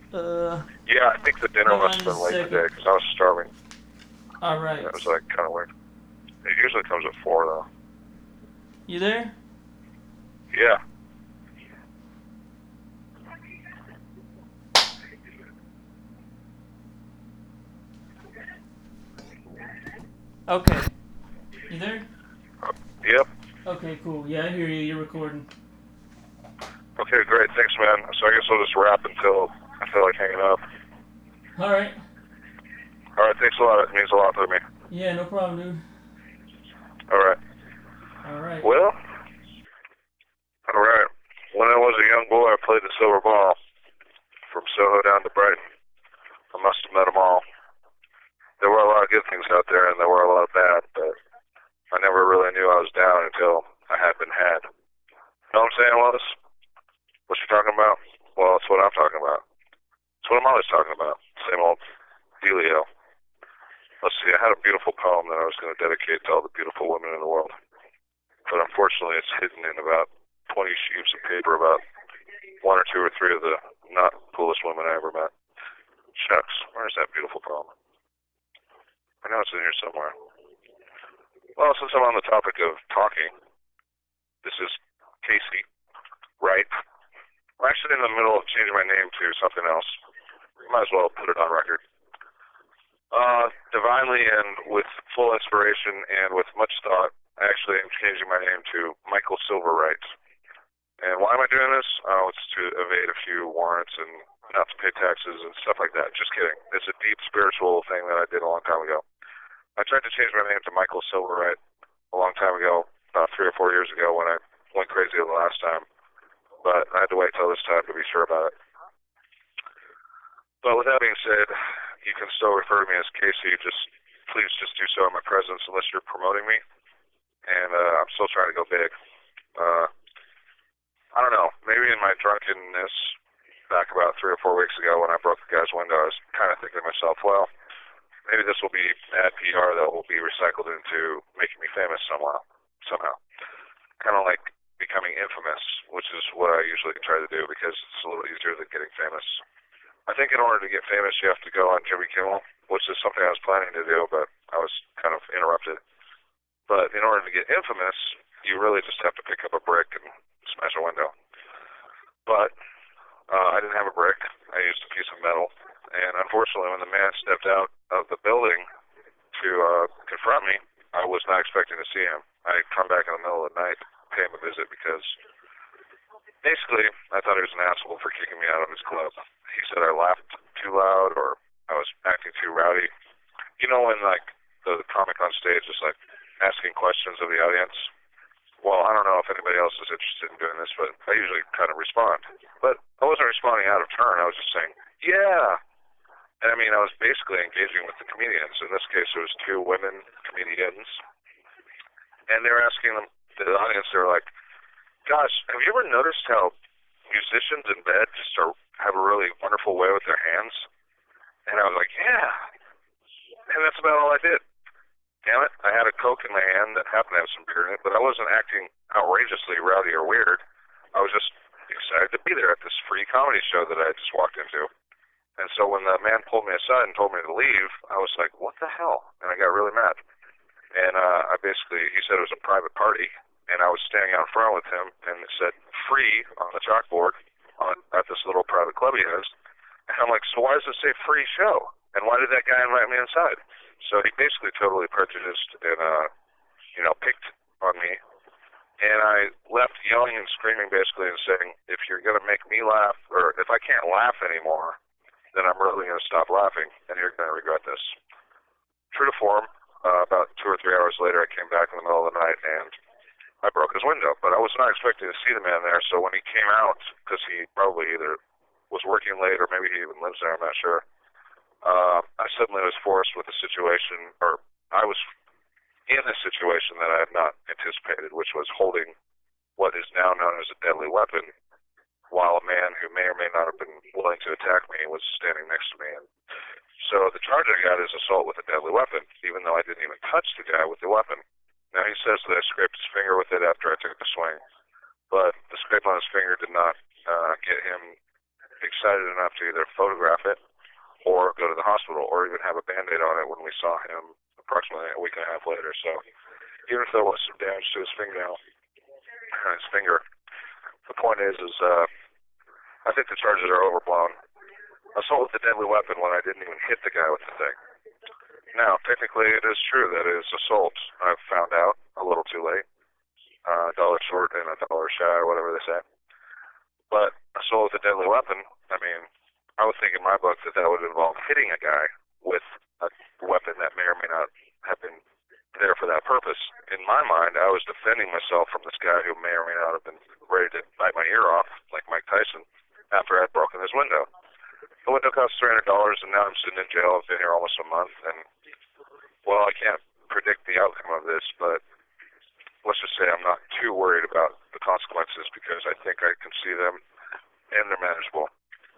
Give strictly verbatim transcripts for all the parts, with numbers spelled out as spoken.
Uh, Yeah, I think the dinner hang must on have just been a late second. today because I was starving. All And right. it was like kind of weird. It usually comes at four though. You there? Yeah. Okay. You there? Uh, yep. Okay, cool. Yeah, I hear you. You're recording. Okay, great. Thanks, man. So I guess I'll just wrap until I feel like hanging up. All right. All right. Thanks a lot. It means a lot to me. Yeah, no problem, dude. All right. All right. Well. All right. When I was a young boy, I played the silver ball from Soho down to Brighton. I must have met them all. There were a lot of good things out there, and there were a lot of bad, but I never really knew I was down until I had been had. You know what I'm saying, Wallace? What you talking about? Well, that's what I'm talking about. That's what I'm always talking about. Same old dealio. Let's see, I had a beautiful poem that I was going to dedicate to all the beautiful women in the world. But unfortunately, it's hidden in about twenty sheets of paper about one or two or three of the not coolest women I ever met. Shucks, where's that beautiful poem? I know it's in here somewhere. Well, since I'm on the topic of talking, this is Casey, right? I'm actually in the middle of changing my name to something else. Might as well put it on record. Uh, divinely and with full inspiration and with much thought, I actually am changing my name to Michael Silverwright. And why am I doing this? Oh, it's to evade a few warrants and not to pay taxes and stuff like that. Just kidding. It's a deep spiritual thing that I did a long time ago. I tried to change my name to Michael Silverwright a long time ago, about three or four years ago when I went crazy the last time. But I had to wait till this time to be sure about it. But with that being said, you can still refer to me as Casey. Just please just do so in my presence unless you're promoting me. And uh, I'm still trying to go big. Uh, I don't know. Maybe in my drunkenness back about three or four weeks ago when I broke the guy's window, I was kind of thinking to myself, well, maybe this will be bad P R that will be recycled into making me famous somehow. Somehow. Kind of like becoming infamous, which is what I usually try to do because it's a little easier than getting famous. I think in order to get famous, you have to go on Jimmy Kimmel, which is something I was planning to do, but I was kind of interrupted. But in order to get infamous, you really just have to pick up a brick and smash a window. But uh, I didn't have a brick. I used a piece of metal. And unfortunately, when the man stepped out of the building to uh, confront me, I was not expecting to see him. I come back in the middle of the night, pay him a visit because basically I thought he was an asshole for kicking me out of his club. He said I laughed too loud or I was acting too rowdy. You know when like the comic on stage is like asking questions of the audience? Well, I don't know if anybody else is interested in doing this, but I usually kind of respond. But I wasn't responding out of turn. I was just saying, yeah. And I mean, I was basically engaging with the comedians. In this case, it was two women comedians. And they were asking them, the audience, they were like, gosh, have you ever noticed how musicians in bed just are, have a really wonderful way with their hands? And I was like, yeah. And that's about all I did. Damn it, I had a Coke in my hand that happened to have some beer in it, but I wasn't acting outrageously rowdy or weird. I was just excited to be there at this free comedy show that I had just walked into. And so when the man pulled me aside and told me to leave, I was like, what the hell? And I got really mad. And uh, I basically, he said it was a private party, and I was standing out front with him, and it said free on the chalkboard on, at this little private club he has. And I'm like, so why does it say free show? And why did that guy invite me inside? So he basically totally prejudiced and, uh, you know, picked on me. And I left yelling and screaming basically and saying, if you're going to make me laugh, or if I can't laugh anymore, then I'm really going to stop laughing, and you're going to regret this. True to form, uh, about two or three hours later, I came back in the middle of the night, and I broke his window. But I was not expecting to see the man there, so when he came out, because he probably either was working late or maybe he even lives there, I'm not sure, uh, I suddenly was forced with a situation, or I was in a situation that I had not anticipated, which was holding what is now known as a deadly weapon, while a man who may or may not have been willing to attack me was standing next to me. And so the charge I got is assault with a deadly weapon, even though I didn't even touch the guy with the weapon. Now he says that I scraped his finger with it after I took the swing, but the scrape on his finger did not uh, get him excited enough to either photograph it or go to the hospital or even have a Band-Aid on it when we saw him approximately a week and a half later. So even if there was some damage to his fingernail, his finger, the point is, is uh, I think the charges are overblown. Assault with a deadly weapon when I didn't even hit the guy with the thing. Now, technically, it is true that it is assault. I've found out a little too late. Uh, a dollar short and a dollar shy, or whatever they say. But assault with a deadly weapon, I mean, I would think in my book that that would involve hitting a guy with a weapon that may or may not have been there for that purpose. In my mind, I was defending myself from this guy who may or may not have been ready to bite my ear off, like Mike Tyson, after I had broken his window. The window cost three hundred dollars, and now I'm sitting in jail. I've been here almost a month, and, well, I can't predict the outcome of this, but let's just say I'm not too worried about the consequences because I think I can see them, and they're manageable.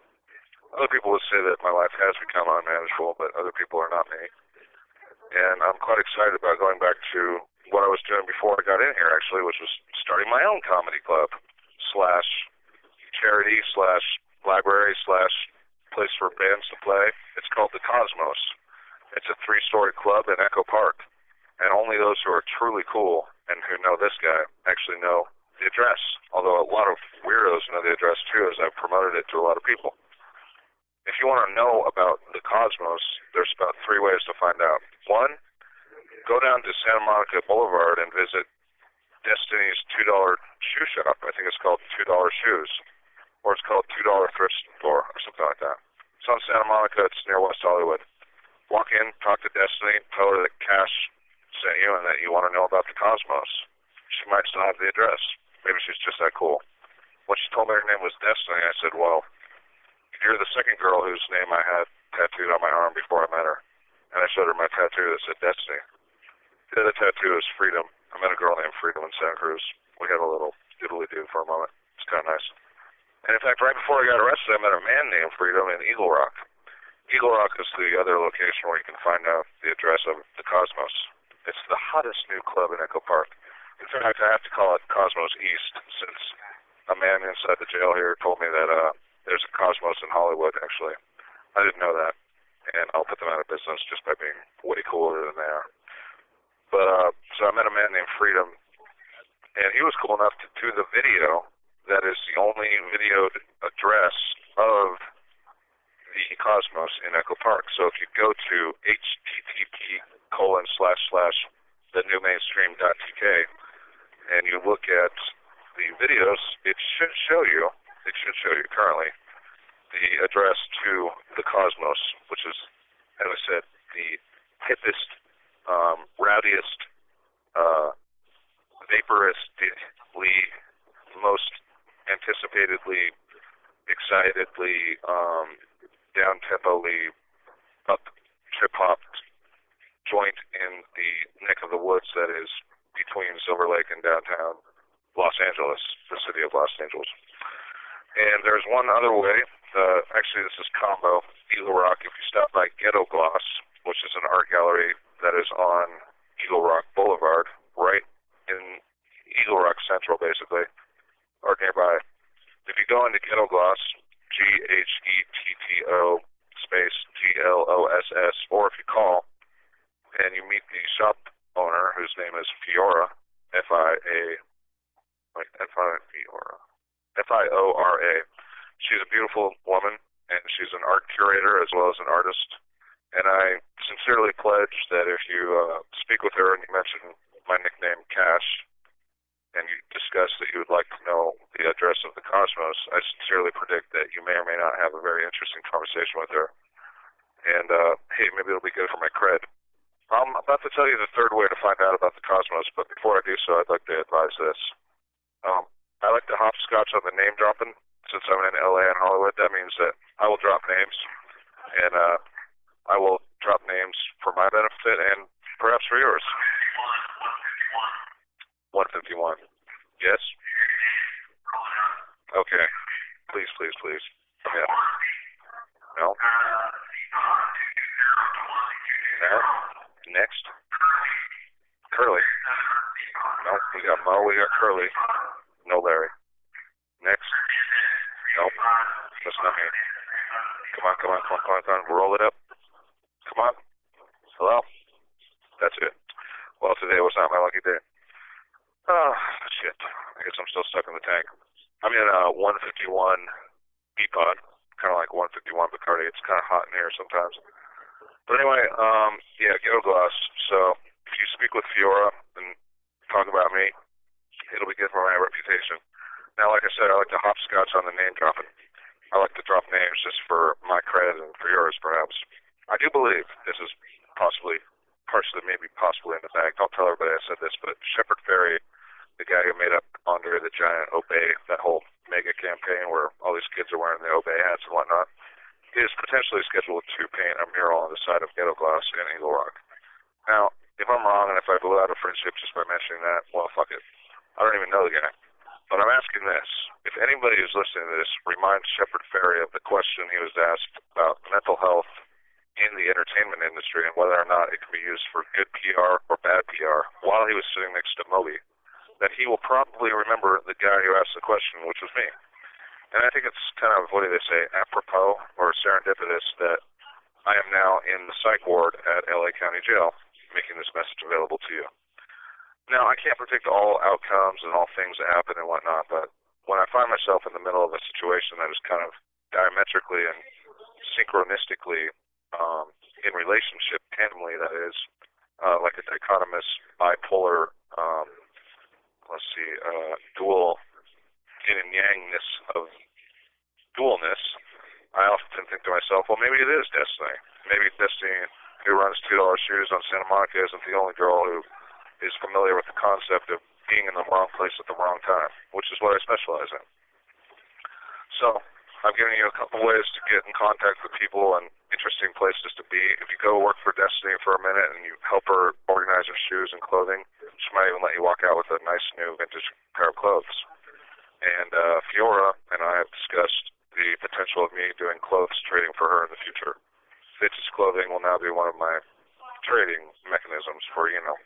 Other people would say that my life has become unmanageable, but other people are not me. And I'm quite excited about going back to what I was doing before I got in here, actually, which was starting my own comedy club, slash charity, slash library, slash place for bands to play. It's called the Cosmos. It's a three-story club in Echo Park, and only those who are truly cool and who know this guy actually know the address, although a lot of weirdos know the address too, as I've promoted it to a lot of people. If you want to know about the Cosmos, there's about three ways to find out. One, go down to Santa Monica Boulevard and visit Destiny's two dollar shoe shop. I think it's called two dollar Shoes, or it's called two dollar Thrift Store, or something like that. It's on Santa Monica. It's near West Hollywood. Walk in, talk to Destiny, tell her that Cash sent you and that you want to know about the Cosmos. She might still have the address. Maybe she's just that cool. When she told me her name was Destiny, I said, well, you're the second girl whose name I had tattooed on my arm before I met her. And I showed her my tattoo that said Destiny. The other tattoo is Freedom. I met a girl named Freedom in Santa Cruz. We had a little doodly-doo for a moment. It's kind of nice. And in fact, right before I got arrested, I met a man named Freedom in Eagle Rock. Eagle Rock is the other location where you can find out the address of the Cosmos. It's the hottest new club in Echo Park. In fact, I have to call it Cosmos East, since a man inside the jail here told me that uh, there's a Cosmos in Hollywood, actually. I didn't know that, and I'll put them out of business just by being way cooler than they are. But, uh, so I met a man named Freedom, and he was cool enough to do the video that is the only videoed address of the Cosmos in Echo Park. So if you go to http colon slash slash the new mainstream dot tk and you look at the videos, it should show you, it should show you currently, the address to the Cosmos, which is, as I said, the hippest, um, rowdiest, uh, vaporistly, most anticipatedly, excitedly, um, down-tempoly, up, trip-hop joint in the neck of the woods that is between Silver Lake and downtown Los Angeles, the city of Los Angeles. And there's one other way. Uh, actually, this is combo. Eagle Rock, if you stop by Ghetto Gloss, which is an art gallery that is on Eagle Rock Boulevard, right in Eagle Rock Central, basically, or nearby. If you go into Ghetto Gloss, G H E T T O space G L O S S, or if you call and you meet the shop owner, whose name is Fiora, F I A, like F I Fiora, F I O R A. She's a beautiful woman, and she's an art curator as well as an artist. And I sincerely pledge that if you uh, speak with her and you mention my nickname, Cash, and you discuss that you would like to know the address of the Cosmos, I sincerely predict that you may or may not have a very interesting conversation with her. And, uh, hey, maybe it'll be good for my cred. I'm about to tell you the third way to find out about the Cosmos, but before I do so, I'd like to advise this. Um, I like to hopscotch on the name dropping. Since I'm in L A and Hollywood, that means that I will drop names, and uh, I will drop names for my benefit and perhaps for yours. one fifty-one. Yes? Okay. Please, please, please. Yeah. No? No? Next? Curly. No, we got Mo, we got Curly. No Larry. Next? Nope. That's not me. Come on, come on, come on, come on, come on. Roll it up. Come on. Hello? That's it. Well, today was not my lucky day. Oh, shit. I guess I'm still stuck in the tank. I'm in a one fifty-one B-Pod, kind of like one fifty-one Bacardi. It's kind of hot in here sometimes. But anyway, um, yeah, Ghetto Gloss. So if you speak with Fiora and talk about me, it'll be good for my reputation. Now, like I said, I like to hopscotch on the name dropping. I like to drop names just for my credit and for yours, perhaps. I do believe this is possibly, partially, maybe possibly in the bag. Don't tell everybody I said this, but Shepard Fairey, the guy who made up Andre the Giant Obey, that whole mega campaign where all these kids are wearing the Obey hats and whatnot, is potentially scheduled to paint a mural on the side of Ghetto Gloss in Eagle Rock. Now, if I'm wrong and if I blew out a friendship just by mentioning that, well, fuck it. I don't even know the guy. But I'm asking this. If anybody who's listening to this reminds Shepard Fairey of the question he was asked about mental health in the entertainment industry and whether or not it can be used for good P R or bad P R while he was sitting next to Moby, that he will probably remember the guy who asked the question, which was me. And I think it's kind of, what do they say, apropos or serendipitous that I am now in the psych ward at L A County Jail making this message available to you. Now, I can't predict all outcomes and all things that happen and whatnot, but when I find myself in the middle of a situation that is kind of diametrically and synchronistically um, in relationship, tandemly, that is, uh, like a dichotomous, bipolar, um, let's see, uh, dual yin and yangness of dualness, I often think to myself, well, maybe it is destiny. Maybe Destiny, who runs two dollar shoes on Santa Monica, isn't the only girl who is familiar with the concept of being in the wrong place at the wrong time, which is what I specialize in. So, I've given you a couple ways to get in contact with people and interesting places to be. If you go work for Destiny for a minute and you help her organize her shoes and clothing, she might even let you walk out with a nice new vintage pair of clothes. And uh, Fiora and I have discussed the potential of me doing clothes trading for her in the future. Vintage clothing will now be one of my trading mechanisms for, you know,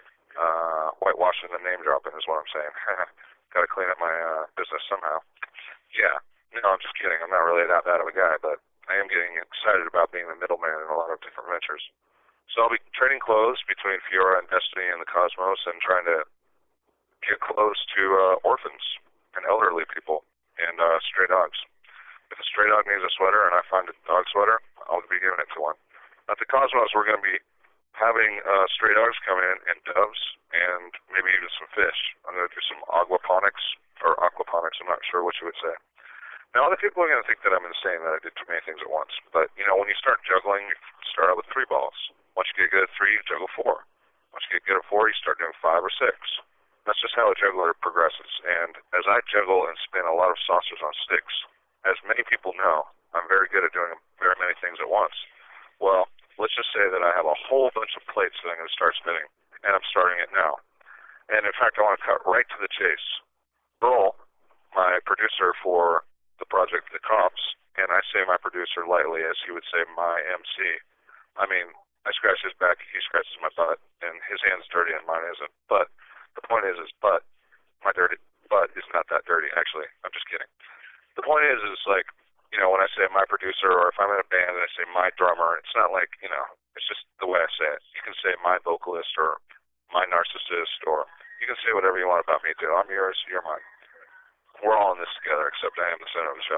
uh, whitewashing and name dropping is what I'm saying. Got to clean up my uh, business somehow. Yeah. No, I'm just kidding. I'm not really that bad of a guy, but I am getting excited about being the middleman in a lot of different ventures. So I'll be trading clothes between Fiora and Destiny and the Cosmos and trying to get clothes to uh, orphans and elderly people and uh, stray dogs. If a stray dog needs a sweater and I find a dog sweater, I'll be giving it to one. At the Cosmos, we're going to be having uh, stray dogs come in and doves and maybe even some fish. I'm going to do some aquaponics or aquaponics. I'm not sure what you would say. Now, other people are going to think that I'm insane, that I did too many things at once. But, you know, when you start juggling, you start out with three balls. Once you get good at three, you juggle four. Once you get good at four, you start doing five or six. That's just how a juggler progresses. And as I juggle and spin a lot of saucers on sticks, as many people know, I'm very good at doing very many things at once. Well, let's just say that I have a whole bunch of plates that I'm going to start spinning, and I'm starting it now. And, in fact, I want to cut right to the chase. Earl, my producer for the project The Cops, and I say my producer lightly as he would say my M C. I mean, I scratch his back, he scratches my butt, and his hand's dirty and mine isn't. But the point is, is butt, my dirty butt is not that dirty, actually. I'm just kidding. The point is, is like, you know, when I say my producer, or if I'm in a band and I say my drummer, it's not like, you know, it's just the way I say it. You can say my vocalist or my narcissist, or you can say whatever you want about me, too. I'm yours, you're mine. We're all in this together, except I am the center of the show.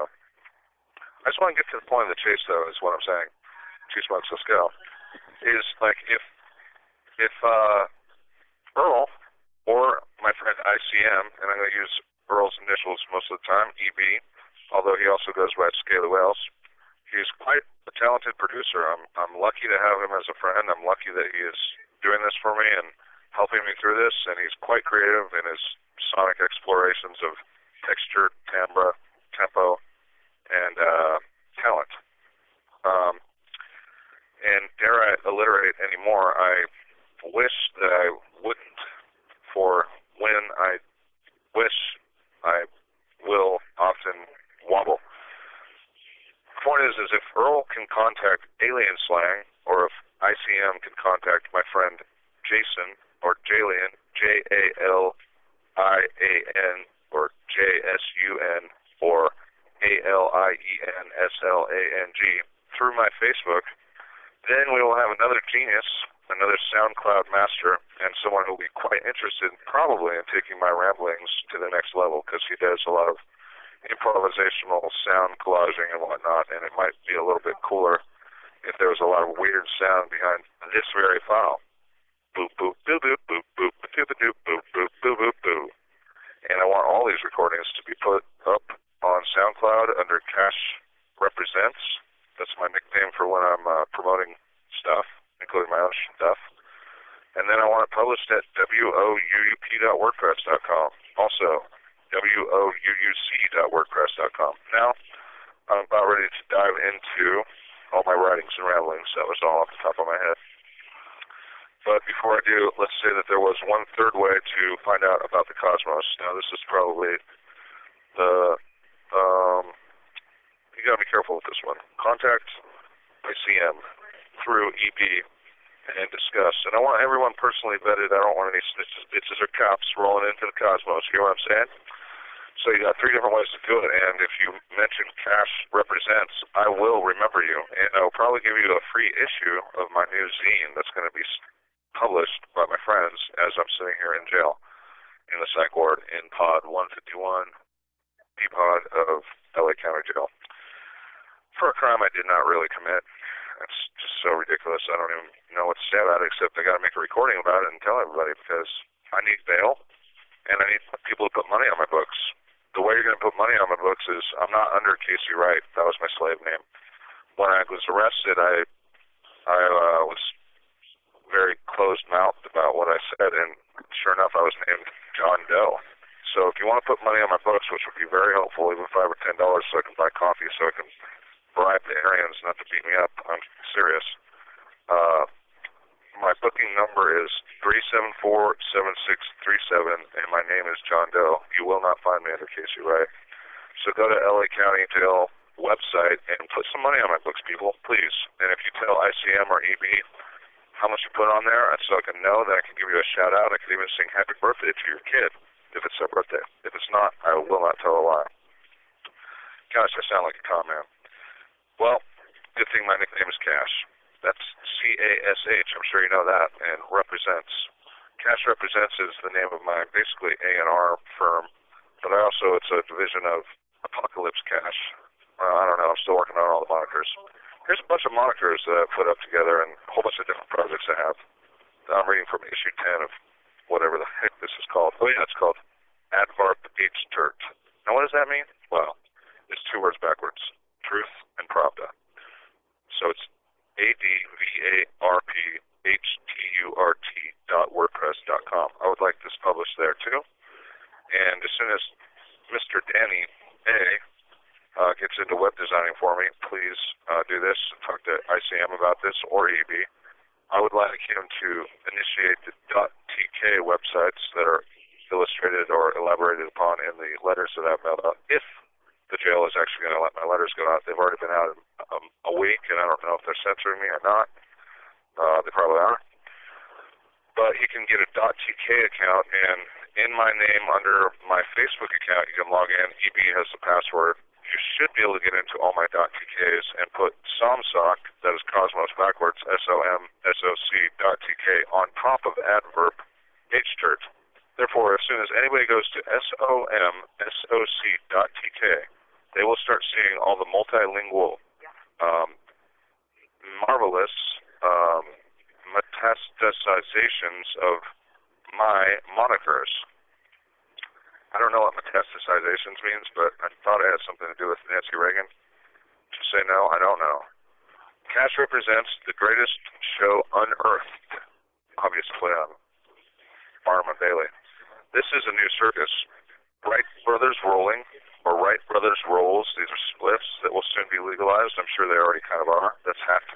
I just want to get to the point of the chase, though, is what I'm saying. Two smokes, let's go. Is, like, if, if, uh, Earl, or my friend I C M, and I'm going to use Earl's initials most of the time, E B, although he also goes by Scaly Whales. He's quite a talented producer. I'm I'm lucky to have him as a friend. I'm lucky that he is doing this for me and helping me through this, and he's quite creative in his sonic explorations of texture, timbre, tempo, and uh, talent. Um, and dare I alliterate anymore, I wish that I wouldn't, for when I wish I will often wobble. The point is, is if Earl can contact Alien Slang, or if I C M can contact my friend Jason, or Jalian, J A L I A N, or J S U N, or A L I E N S L A N G, through my Facebook, then we will have another genius, another SoundCloud master, and someone who will be quite interested probably in taking my ramblings to the next level, because he does a lot of improvisational sound collaging and whatnot, and it might be a little bit cooler if there was a lot of weird sound behind this very file. Boop, boop, boop, boop, boop, boop, boop, boop, boop, boop, boop, boop, boop. And I want all these recordings to be put up on SoundCloud under Cash Represents. That's my nickname for when I'm uh, promoting stuff, including my own stuff. And then I want it published at W O U U P dot wordpress dot com. Also, W O U U C dot wordpress dot com. Now, I'm about ready to dive into all my writings and ramblings. That was all off the top of my head. But before I do, let's say that there was one third way to find out about the cosmos. Now, this is probably the... Um, you gotta be careful with this one. Contact I C M through E B and discuss. And I want everyone personally vetted. I don't want any snitches, bitches, or cops rolling into the cosmos. You know what I'm saying? So you got three different ways to do it. And if you mention Cash Represents, I will remember you. And I'll probably give you a free issue of my new zine that's going to be published by my friends as I'm sitting here in jail in the psych ward in pod one fifty-one, D-pod of L A County Jail, for a crime I did not really commit. That's just so ridiculous. I don't even know what to say about it, except I got to make a recording about it and tell everybody, because I need bail, and I need people to put money on my books. The way you're going to put money on my books is I'm not under Casey Wright. That was my slave name. When I was arrested, I I uh, was very closed-mouthed about what I said, and sure enough, I was named John Doe. So if you want to put money on my books, which would be very helpful, even five or ten dollars, so I can buy coffee, so I can bribe the Aryans not to beat me up. I'm serious. Uh, my booking number is three seven four, seven six three seven, and my name is John Doe. You will not find me under Casey Wright. So go to L A County Jail website and put some money on my books, people, please. And if you tell I C M or E B how much you put on there, so I can know that I can give you a shout-out. I can even sing happy birthday to your kid if it's their birthday. If it's not, I will not tell a lie. Gosh, I sound like a con man. Well, good thing my nickname is Cash. That's C A S H, I'm sure you know that, and Represents. Cash Represents is the name of my basically A and R firm, but I also, it's a division of Apocalypse Cash. Uh, I don't know, I'm still working on all the monikers. Here's a bunch of monikers that I've put up together and a whole bunch of different projects I have. I'm reading from issue ten of whatever the heck this is called. Oh yeah, it's called Advarp H. Turt. Now what does that mean? Well, it's two words backwards. Truth and Pravda. So it's A D V A R P H T U R T dot wordpress dot com. I would like this published there too. And as soon as Mister Danny A uh, gets into web designing for me, please uh, do this. Talk to I C M about this, or E B. I would like him to initiate the .tk websites that are illustrated or elaborated upon in the letters that I've mailed out, if the jail is actually going to let my letters go out. They've already been out um, a week, and I don't know if they're censoring me or not. Uh, they probably are. But he can get a .tk account, and in my name under my Facebook account, you can log in. E B has the password. You should be able to get into all my .tks and put SomSoc, that is Cosmos backwards, S O M S O C .tk, on top of Adverb H T R T. Therefore, as soon as anybody goes to S O M S O C .tk, they will start seeing all the multilingual, um, marvelous um, metastasizations of my monikers. I don't know what metastasizations means, but I thought it had something to do with Nancy Reagan. To say no, I don't know. Cash Represents the greatest show unearthed, obviously on Barnum and Bailey. This is a new circus. Wright Brothers Rolling, or Wright Brothers Rolls. These are spliffs that will soon be legalized. I'm sure they already kind of are. That's half